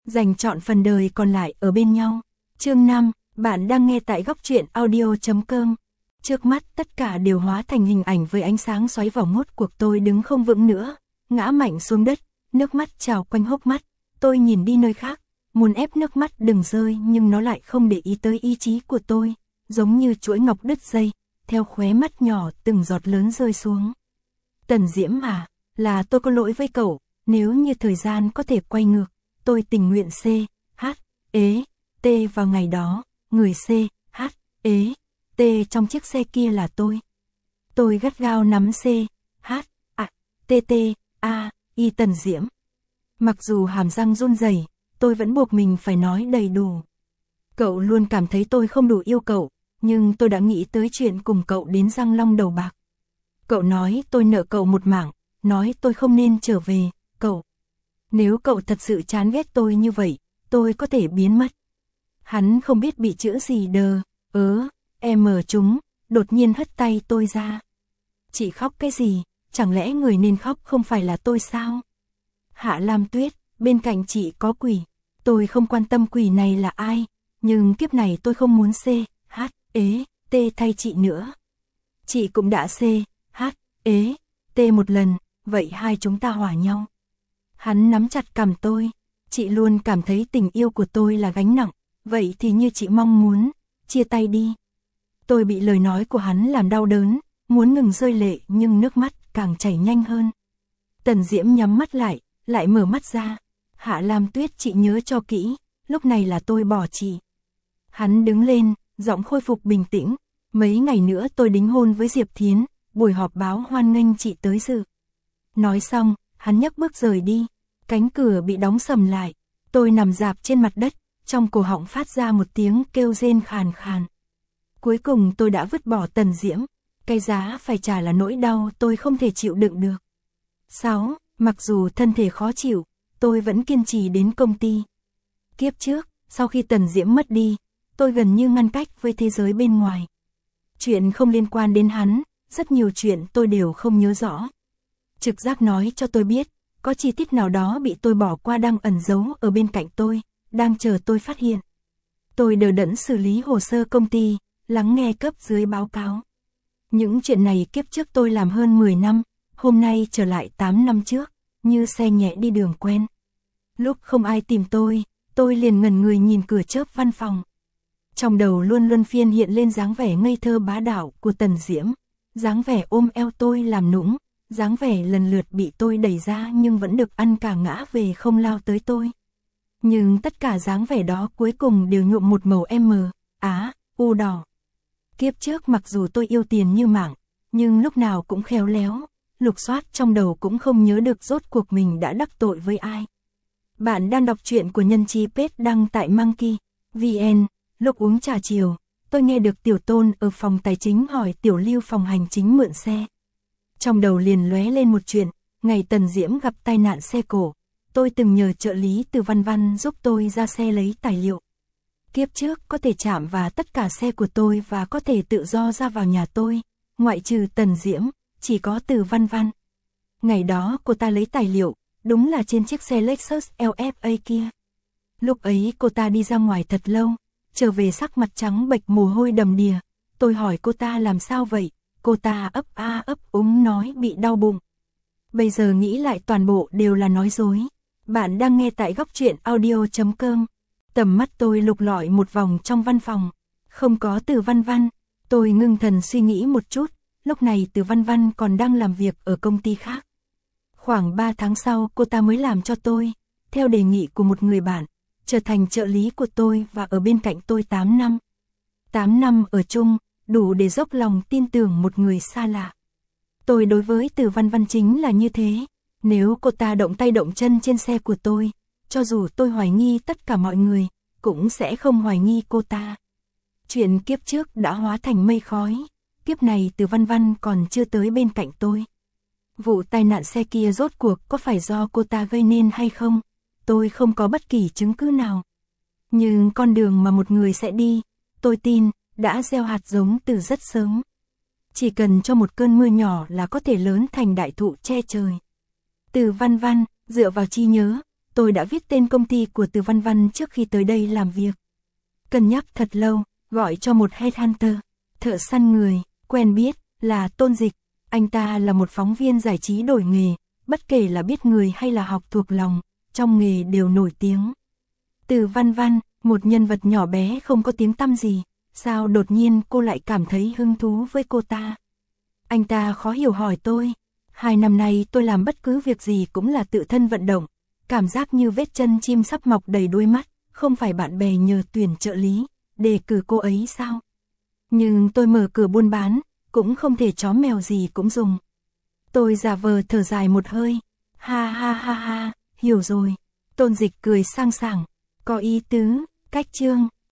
dành trọn phần đời còn lại ở bên nhau. Chương 5, bạn đang nghe tại góc truyện audio.com. Trước mắt tất cả đều hóa thành hình ảnh với ánh sáng xoáy vào ngốt cuộc tôi đứng không vững nữa, ngã mạnh xuống đất, nước mắt trào quanh hốc mắt. Tôi nhìn đi nơi khác, muốn ép nước mắt đừng rơi nhưng nó lại không để ý tới ý chí của tôi, giống như chuỗi ngọc đứt dây, theo khóe mắt nhỏ từng giọt lớn rơi xuống. Tần Diễm à, là tôi có lỗi với cậu, nếu như thời gian có thể quay ngược, tôi tình nguyện C, H, ế, T vào ngày đó, người C, H, ế, T trong chiếc xe kia là tôi. Tôi gắt gao nắm C, H, A, T T, A, I Tần Diễm. Mặc dù hàm răng run rẩy, tôi vẫn buộc mình phải nói đầy đủ. Cậu luôn cảm thấy tôi không đủ yêu cậu, nhưng tôi đã nghĩ tới chuyện cùng cậu đến Răng Long đầu bạc. Cậu nói tôi nợ cậu một mảng, nói tôi không nên trở về, cậu. Nếu cậu thật sự chán ghét tôi như vậy, tôi có thể biến mất. Hắn không biết bị chữ gì đờ, em ở chúng, đột nhiên hất tay tôi ra. Chị khóc cái gì, chẳng lẽ người nên khóc không phải là tôi sao? Hạ Lam Tuyết, bên cạnh chị có quỷ, tôi không quan tâm quỷ này là ai, nhưng kiếp này tôi không muốn C, H, ế, T thay chị nữa. Chị cũng đã C, H, ế, T một lần, vậy hai chúng ta hòa nhau. Hắn nắm chặt cằm tôi, chị luôn cảm thấy tình yêu của tôi là gánh nặng, vậy thì như chị mong muốn, chia tay đi. Tôi bị lời nói của hắn làm đau đớn, muốn ngừng rơi lệ nhưng nước mắt càng chảy nhanh hơn. Tần Diễm nhắm mắt lại mở mắt ra. Hạ Lam Tuyết chị nhớ cho kỹ, lúc này là tôi bỏ chị. Hắn đứng lên, giọng khôi phục bình tĩnh. Mấy ngày nữa tôi đính hôn với Diệp Thiến, buổi họp báo hoan nghênh chị tới dự. Nói xong, hắn nhấc bước rời đi. Cánh cửa bị đóng sầm lại. Tôi nằm rạp trên mặt đất, trong cổ họng phát ra một tiếng kêu rên khàn khàn. Cuối cùng tôi đã vứt bỏ Tần Diễm. Cái giá phải trả là nỗi đau tôi không thể chịu đựng được. 6. Mặc dù thân thể khó chịu, tôi vẫn kiên trì đến công ty. Kiếp trước, sau khi Tần Diễm mất đi, tôi gần như ngăn cách với thế giới bên ngoài. Chuyện không liên quan đến hắn, rất nhiều chuyện tôi đều không nhớ rõ. Trực giác nói cho tôi biết, có chi tiết nào đó bị tôi bỏ qua đang ẩn giấu ở bên cạnh tôi, đang chờ tôi phát hiện. Tôi đờ đẫn xử lý hồ sơ công ty, lắng nghe cấp dưới báo cáo. Những chuyện này kiếp trước tôi làm hơn 10 năm, hôm nay trở lại 8 năm trước, như xe nhẹ đi đường quen. Lúc không ai tìm tôi liền ngẩn người nhìn cửa chớp văn phòng. Trong đầu luôn luân phiên hiện lên dáng vẻ ngây thơ bá đạo của Tần Diễm, dáng vẻ ôm eo tôi làm nũng, dáng vẻ lần lượt bị tôi đẩy ra nhưng vẫn được ăn cả ngã về không lao tới tôi. Nhưng tất cả dáng vẻ đó cuối cùng đều nhuộm một màu U đỏ. Kiếp trước mặc dù tôi yêu tiền như mạng, nhưng lúc nào cũng khéo léo, lục soát trong đầu cũng không nhớ được rốt cuộc mình đã đắc tội với ai. Bạn đang đọc truyện của Nhân Chi Page đăng tại Monkey VN. Lúc uống trà chiều, tôi nghe được Tiểu Tôn ở phòng tài chính hỏi Tiểu Lưu phòng hành chính mượn xe. Trong đầu liền lóe lên một chuyện, ngày Tần Diễm gặp tai nạn xe cổ, tôi từng nhờ trợ lý Từ Văn Văn giúp tôi ra xe lấy tài liệu. Kiếp trước có thể chạm vào tất cả xe của tôi và có thể tự do ra vào nhà tôi, ngoại trừ Tần Diễm, chỉ có Từ Văn Văn. Ngày đó cô ta lấy tài liệu, đúng là trên chiếc xe Lexus LFA kia. Lúc ấy cô ta đi ra ngoài thật lâu, trở về sắc mặt trắng bệch mồ hôi đầm đìa. Tôi hỏi cô ta làm sao vậy, cô ta ấp a ấp úng nói bị đau bụng. Bây giờ nghĩ lại toàn bộ đều là nói dối. Bạn đang nghe tại góc truyện audio.com. Tầm mắt tôi lục lọi một vòng trong văn phòng, không có Từ Văn Văn. Tôi ngưng thần suy nghĩ một chút, lúc này Từ Văn Văn còn đang làm việc ở công ty khác. Khoảng 3 tháng sau cô ta mới làm cho tôi, theo đề nghị của một người bạn, trở thành trợ lý của tôi và ở bên cạnh tôi 8 năm. 8 năm ở chung, đủ để dốc lòng tin tưởng một người xa lạ. Tôi đối với Từ Văn Văn chính là như thế, nếu cô ta động tay động chân trên xe của tôi, cho dù tôi hoài nghi tất cả mọi người, cũng sẽ không hoài nghi cô ta. Chuyện kiếp trước đã hóa thành mây khói, kiếp này Từ Văn Văn còn chưa tới bên cạnh tôi. Vụ tai nạn xe kia rốt cuộc có phải do cô ta gây nên hay không? Tôi không có bất kỳ chứng cứ nào. Nhưng con đường mà một người sẽ đi, tôi tin, đã gieo hạt giống từ rất sớm. Chỉ cần cho một cơn mưa nhỏ là có thể lớn thành đại thụ che trời. Từ Văn Văn, dựa vào trí nhớ, Tôi đã viết tên công ty của Từ Văn Văn trước khi tới đây làm việc. Cân nhắc thật lâu, gọi cho một headhunter, thợ săn người, quen biết, là Tôn Dịch. Anh ta là một phóng viên giải trí đổi nghề, bất kể là biết người hay là học thuộc lòng, trong nghề đều nổi tiếng. Từ Văn Văn, một nhân vật nhỏ bé không có tiếng tăm gì, sao đột nhiên cô lại cảm thấy hứng thú với cô ta? Anh ta khó hiểu hỏi tôi. 2 năm nay tôi làm bất cứ việc gì cũng là tự thân vận động, cảm giác như vết chân chim sắp mọc đầy đuôi mắt, không phải bạn bè nhờ tuyển trợ lý, đề cử cô ấy sao? Nhưng tôi mở cửa buôn bán, cũng không thể chó mèo gì cũng dùng. Tôi giả vờ thở dài một hơi, ha ha ha ha, hiểu rồi. Tôn Dịch cười sang sảng, có ý tứ, cách chương.